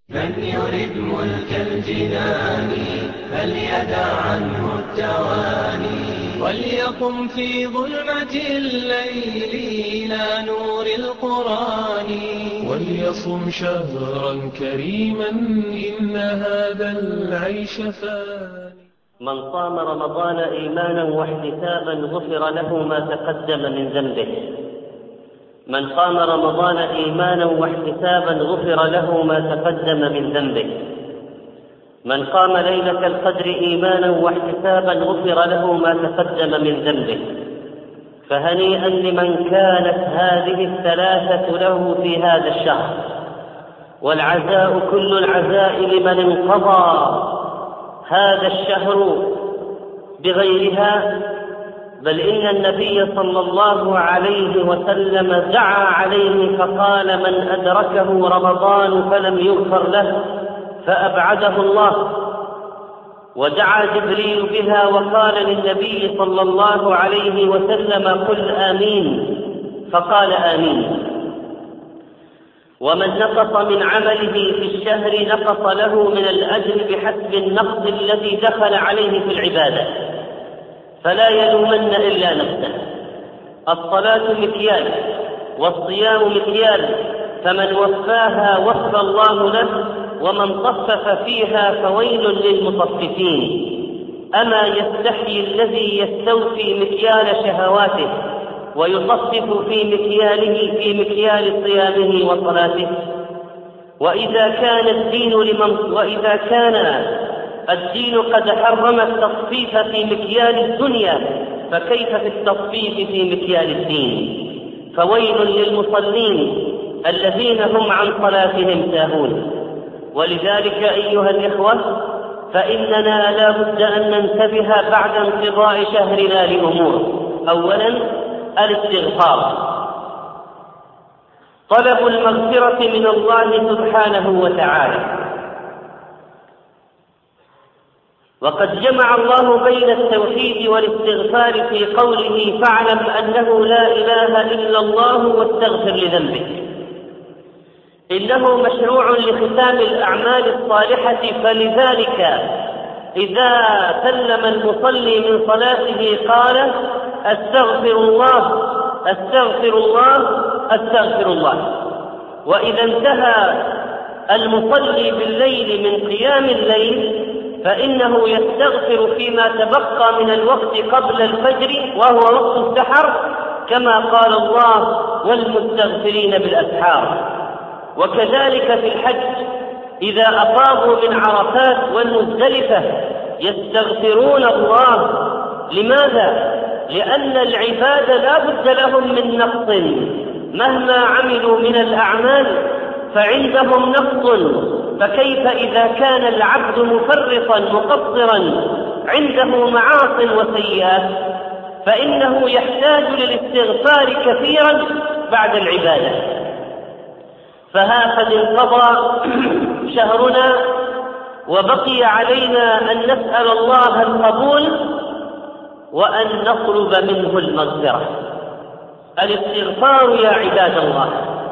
من يرد ملك الجنان فليدع عنه التواني وليقم في ظلمة الليل إلى نور القرآن وليصم شهرا كريما إن هذا العيش فاني. من صام رمضان إيمانا واحتسابا غفر له ما تقدم من ذنبه. من قام رمضان إيمانا واحتسابا غفر له ما تقدم من ذنبه. من قام ليلة القدر إيمانا واحتسابا غفر له ما تقدم من ذنبه. فهنيئا لمن كانت هذه الثلاثة له في هذا الشهر، والعزاء كل العزاء لمن انقضى هذا الشهر بغيرها. بل إن النبي صلى الله عليه وسلم دعا عليه فقال: من أدركه رمضان فلم يغفر له فأبعده الله. ودعا جبريل بها وقال للنبي صلى الله عليه وسلم: قل آمين، فقال آمين. ومن نقص من عمله في الشهر نقص له من الأجر بحسب النقص الذي دخل عليه في العبادة، فلا يلومن إلا نفسه. الصلاة مكيال والصيام مكيال، فمن وفاها وفى الله له، ومن طفف فيها فويل للمطففين. أما يستحيي الذي يستوفي مكيال شهواته ويطفف في مكيال صيامه وصلاته؟ وإذا كان الدين قد حرم التصفيف في مكيال الدنيا، فكيف في التصفيف في مكيال الدين؟ فويل للمصلين الذين هم عن صلاتهم ساهون. ولذلك أيها الإخوة، فإننا لا بد أن ننتبه بعد انقضاء شهرنا لأمور. أولا الاستغفار، طلب المغفرة من الله سبحانه وتعالى. وقد جمع الله بين التوحيد والاستغفار في قوله: فاعلم أنه لا إله إلا الله واستغفر لذنبك. إنه مشروع لختام الأعمال الصالحة، فلذلك إذا سلم المصلي من صلاته قال: أستغفر الله أستغفر الله أستغفر الله. وإذا انتهى المصلي بالليل من قيام الليل فإنه يستغفر فيما تبقى من الوقت قبل الفجر وهو وقت السحر، كما قال الله: والمستغفرين بالأسحار. وكذلك في الحج إذا أفاضوا من عرفات والمزدلفة يستغفرون الله. لماذا؟ لأن العباد لا بد لهم من نقص، مهما عملوا من الأعمال فعندهم نقص. فكيف إذا كان العبد مفرطا مقصرا عنده معاص وسيئات؟ فإنه يحتاج للاستغفار كثيرا بعد العبادة. فها قد انقضى شهرنا وبقي علينا أن نسأل الله القبول وأن نطلب منه المغفرة. الاستغفار يا عباد الله،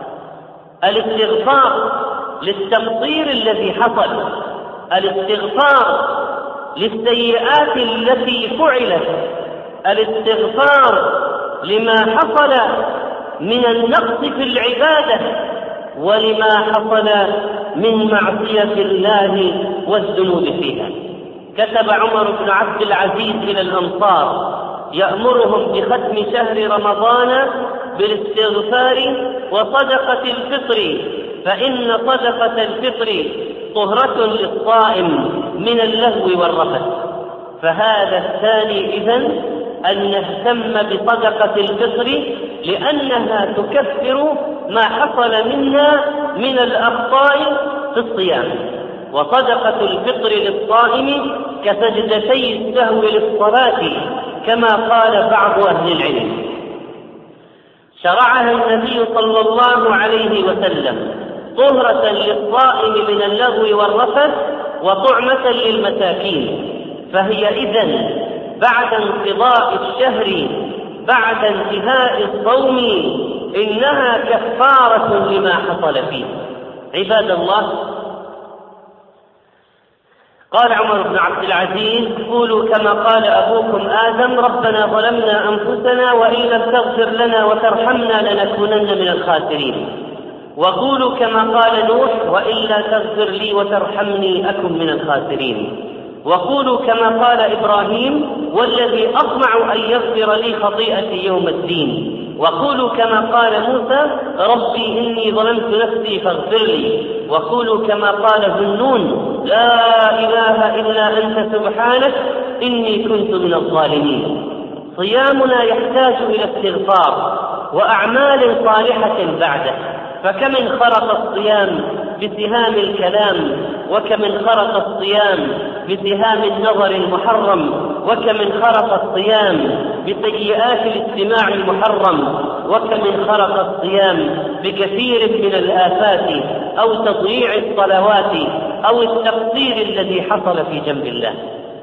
الاستغفار للتقصير الذي حصل، الاستغفار للسيئات التي فعلت، الاستغفار لما حصل من النقص في العبادة ولما حصل من معصية الله والذنوب فيها. كتب عمر بن عبد العزيز إلى الأنصار يأمرهم بختم شهر رمضان بالاستغفار وصدقة الفطر، فإن صدقة الفطر طهرة للصائم من اللهو والرفث. فهذا الثاني إذن أن نهتم بصدقة الفطر، لأنها تكفر ما حصل منا من الأخطاء في الصيام. وصدقة الفطر للصائم كسجدتي السهو للصلاة، كما قال بعض أهل العلم. شرعها النبي صلى الله عليه وسلم طهرة للصائم من اللغو والرفث وطعمة للمساكين. فهي إذن بعد انقضاء الشهر، بعد انتهاء الصوم، إنها كفارة لما حصل فيه. عباد الله، قال عمر بن عبد العزيز: قولوا كما قال أبوكم آدم: ربنا ظلمنا أنفسنا وإن لم تغفر لنا وترحمنا لنكونن من الخاسرين. وقولوا كما قال نوح: وإلا تغفر لي وترحمني أكن من الخاسرين. وقولوا كما قال إبراهيم: والذي أطمع أن يغفر لي خطيئتي يوم الدين. وقولوا كما قال موسى: ربي إني ظلمت نفسي فاغفر لي. وقولوا كما قال ذنون: لا إله إلا أنت سبحانك إني كنت من الظالمين. صيامنا يحتاج إلى استغفار وأعمال صالحة بعده، فكمن خرق الصيام بسهام الكلام، وكمن خرق الصيام بسهام النظر المحرم، وكمن خرق الصيام بسيئات الاستماع المحرم، وكمن خرق الصيام بكثير من الآفات أو تضييع الصلوات أو التقصير الذي حصل في جنب الله.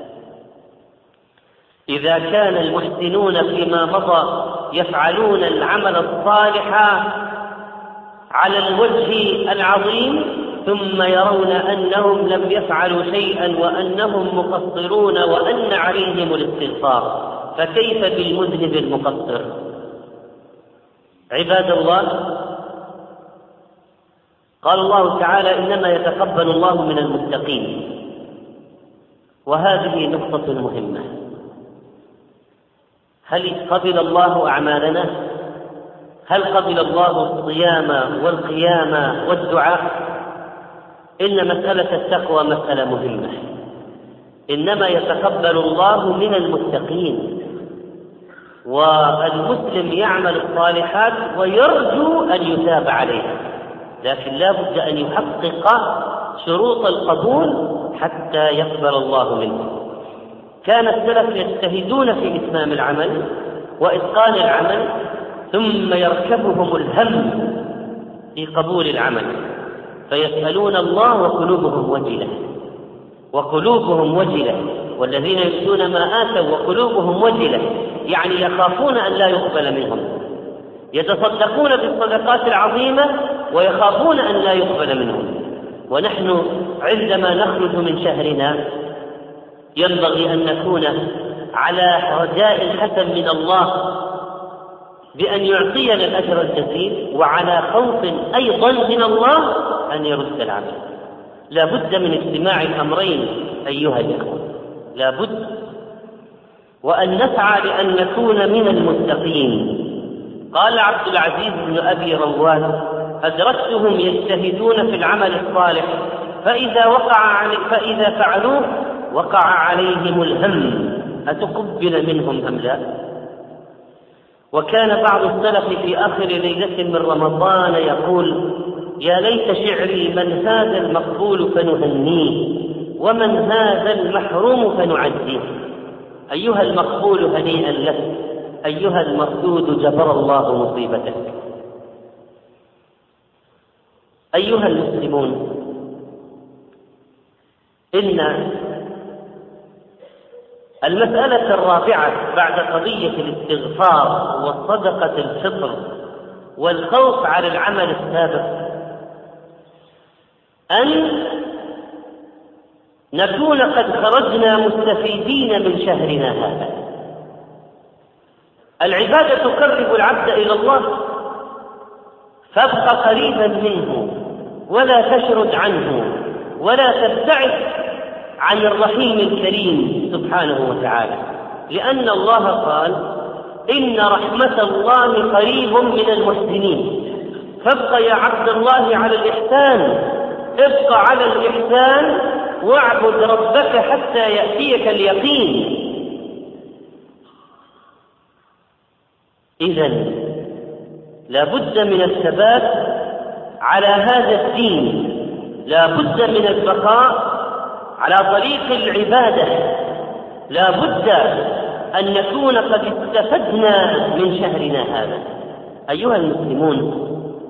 إذا كان المحسنون فيما مضى يفعلون العمل الصالح على الوجه العظيم، ثم يرون أنهم لم يفعلوا شيئا وأنهم مقصرون وأن عليهم الاستغفار، فكيف بالمذنب المقصر؟ عباد الله، قال الله تعالى: إنما يتقبل الله من المتقين. وهذه نقطة مهمة. هل قبل الله أعمالنا؟ هل قبل الله الصيام والقيام والدعاء؟ إن مسألة التقوى مسألة مهمة. إنما يتقبل الله من المتقين، والمسلم يعمل الصالحات ويرجو أن يتاب عليه، لكن لا بد أن يحقق شروط القبول حتى يقبل الله منه. كان السلف يجتهدون في إتمام العمل وإتقان العمل، ثم يركبهم الهم في قبول العمل، فيسألون الله وقلوبهم وجلة، والذين يؤتون ما آتوا وقلوبهم وجلة، يعني يخافون أن لا يقبل منهم. يتصدقون بالصدقات العظيمة ويخافون أن لا يقبل منهم. ونحن عندما نخرج من شهرنا ينبغي أن نكون على رجاء حسن من الله بأن يعطينا الأجر الجزيل، وعلى خوف أيضا من الله أن يرد العمل. لا بد من اجتماع الأمرين أيها الأخوة، لا بد، وأن نسعى لأن نكون من المتقين. قال عبد العزيز بن أبي رواد: أدركتهم يجتهدون في العمل الصالح، فإذا فعلوه وقع عليهم الهم أتقبل منهم أم لا؟ وكان بعض السلف في آخر ليلة من رمضان يقول: يا ليت شعري من هذا المقبول فنهنيه، ومن هذا المحروم فنعزيه. أيها المقبول هنيئا لك، أيها المردود جبر الله مصيبتك. أيها المسلمون، إن المسألة الرابعة بعد قضية الاستغفار والصدقة الفطر والخوف على العمل السابق أن نكون قد خرجنا مستفيدين من شهرنا هذا. العبادة تقرب العبد إلى الله، فابق قريبا منه ولا تشرد عنه ولا تبتعد عن الرحيم الكريم سبحانه وتعالى، لأن الله قال: إن رحمة الله قريب من المحسنين. فابق يا عبد الله على الإحسان، ابق على الإحسان واعبد ربك حتى يأتيك اليقين. إذن لا بد من الثبات على هذا الدين، لا بد من البقاء على طريق العبادة، لا بد أن نكون قد استفدنا من شهرنا هذا. أيها المسلمون،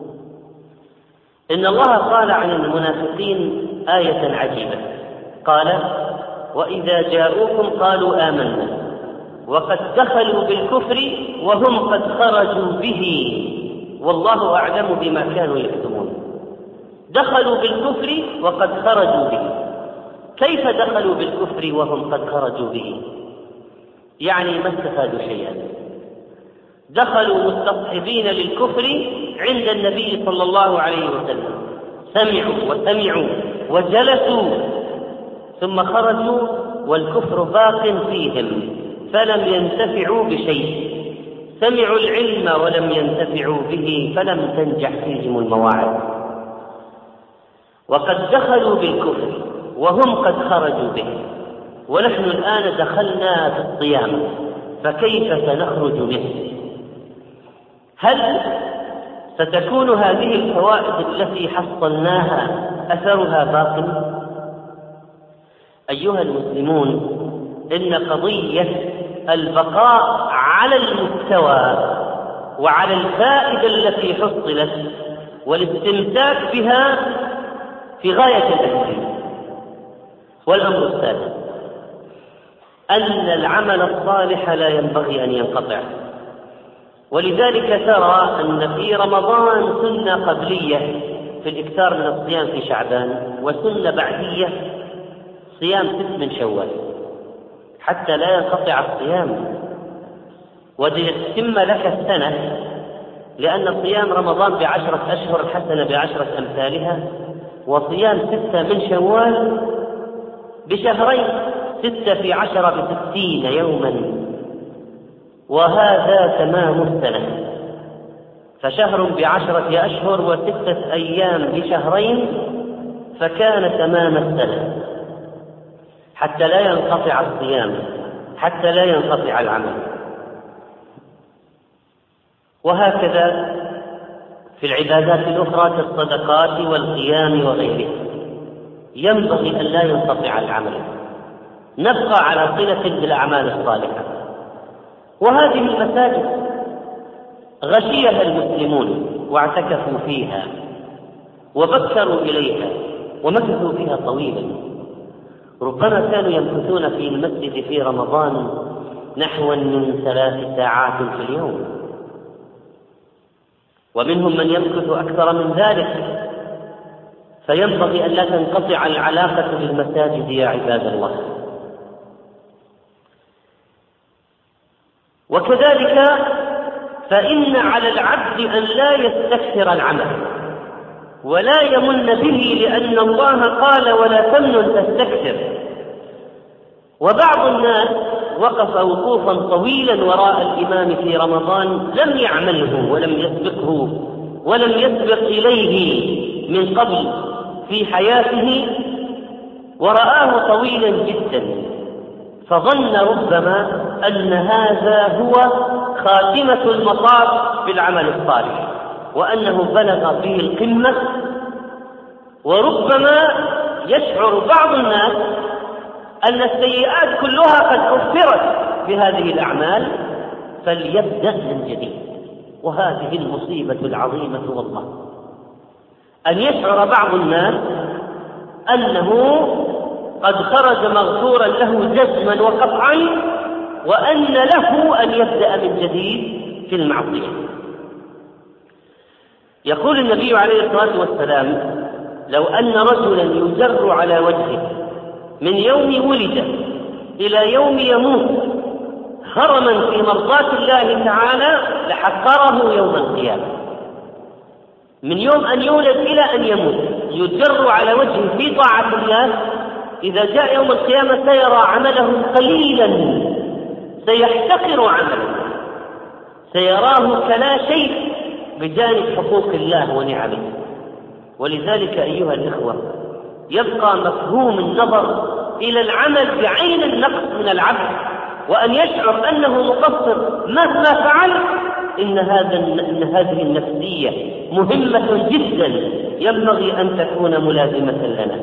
إن الله قال عن المنافقين آية عجيبة، قال: وإذا جاءوكم قالوا آمنا وقد دخلوا بالكفر وهم قد خرجوا به والله أعلم بما كانوا يكتمون. دخلوا بالكفر وقد خرجوا به. كيف دخلوا بالكفر وهم قد خرجوا به؟ يعني ما استفادوا شيئا. دخلوا مستصحبين للكفر عند النبي صلى الله عليه وسلم، سمعوا وجلسوا، ثم خرجوا والكفر باق فيهم فلم ينتفعوا بشيء. سمعوا العلم ولم ينتفعوا به فلم تنجح فيهم المواعظ. وقد دخلوا بالكفر وهم قد خرجوا به، ونحن الآن دخلنا في الصيام، فكيف سنخرج منه؟ هل ستكون هذه الفوائد التي حصلناها أثرها باق؟ أيها المسلمون، إن قضية البقاء على المستوى وعلى الفائدة التي حصلت والاستمساك بها في غاية الأهمية. والأمر الثالث أن العمل الصالح لا ينبغي أن ينقطع، ولذلك ترى أن في رمضان سنة قبلية في الإكثار من الصيام في شعبان، وسنة بعدية صيام 6 من شوال، حتى لا ينقطع الصيام وتتم لك السنة، لأن صيام رمضان ب10 أشهر الحسنة ب10 أمثالها، وصيام 6 من شوال بشهرين، 6 في 10 ب60 يوما، وهذا تمام السنة. فشهر ب10 أشهر و6 أيام بشهرين، فكان تمام السنة، حتى لا ينقطع الصيام، حتى لا ينقطع العمل. وهكذا في العبادات الأخرى كالصدقات والقيام وغيره، ينبغي أن لا ينقطع العمل، نبقى على صلة بالأعمال الصالحة. وهذه المساجد غشيها المسلمون واعتكفوا فيها وبكروا إليها ومكثوا فيها طويلا، ربما كانوا يمكثون في المسجد في رمضان نحو من 3 ساعات في اليوم، ومنهم من يمكث أكثر من ذلك. فينبغي أن لا تنقطع العلاقة بالمساجد يا عباد الله. وكذلك فإن على العبد أن لا يستكثر العمل ولا يمن به، لأن الله قال ولا تمنن تستكثر. وبعض الناس وقف وقوفا طويلا وراء الإمام في رمضان لم يعمله ولم يسبقه ولم يسبق إليه من قبل في حياته، ورآه طويلا جدا، فظن ربما أن هذا هو خاتمة المطاف بالعمل الصالح، وأنه بلغ به القمة. وربما يشعر بعض الناس أن السيئات كلها قد كفرت بهذه الأعمال، فليبدأ من جديد. وهذه المصيبة العظيمة والله، أن يشعر بعض الناس أنه قد خرج مغفورا له جزما وقطعا، وأن له أن يبدأ من جديد في المعصية. يقول النبي عليه الصلاة والسلام: لو أن رجلا يجر على وجهه من يوم ولد إلى يوم يموت هرما في مرضاة الله تعالى لحقره يوم القيامة. من يوم أن يولد إلى أن يموت يجر على وجهه في طاعة الله، إذا جاء يوم القيامة سيرى عمله قليلا، سيحتقر عمله، سيراه كلا شيء بجانب حقوق الله ونعمه. ولذلك أيها الإخوة، يبقى مفهوم النظر إلى العمل بعين النقص من العبد، وأن يشعر أنه مقصر مهما فعل. إن هذه النفسية مهمة جدا ينبغي أن تكون ملازمة لنا.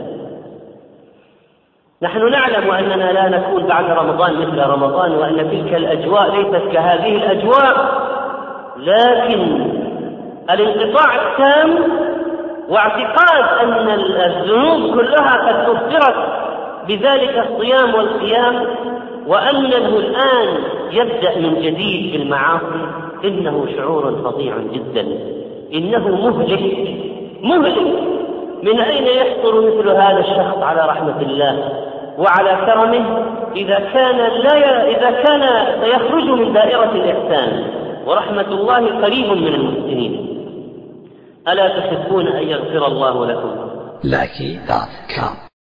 نحن نعلم أننا لا نكون بعد رمضان مثل رمضان، وأن تلك الأجواء ليست كهذه الأجواء، لكن الانقطاع التام واعتقاد أن الذنوب كلها قد كفرت بذلك الصيام والقيام، وأنه الآن يبدأ من جديد في المعاصي، إنه شعور فظيع جدا، إنه مهلك من أين يحصل مثل هذا الشخص على رحمة الله وعلى كرمه إذا كان سيخرج من دائرة الإحسان؟ ورحمة الله قريب من المحسنين. ألا تحبون أن يغفر الله لكم؟ Lucky.com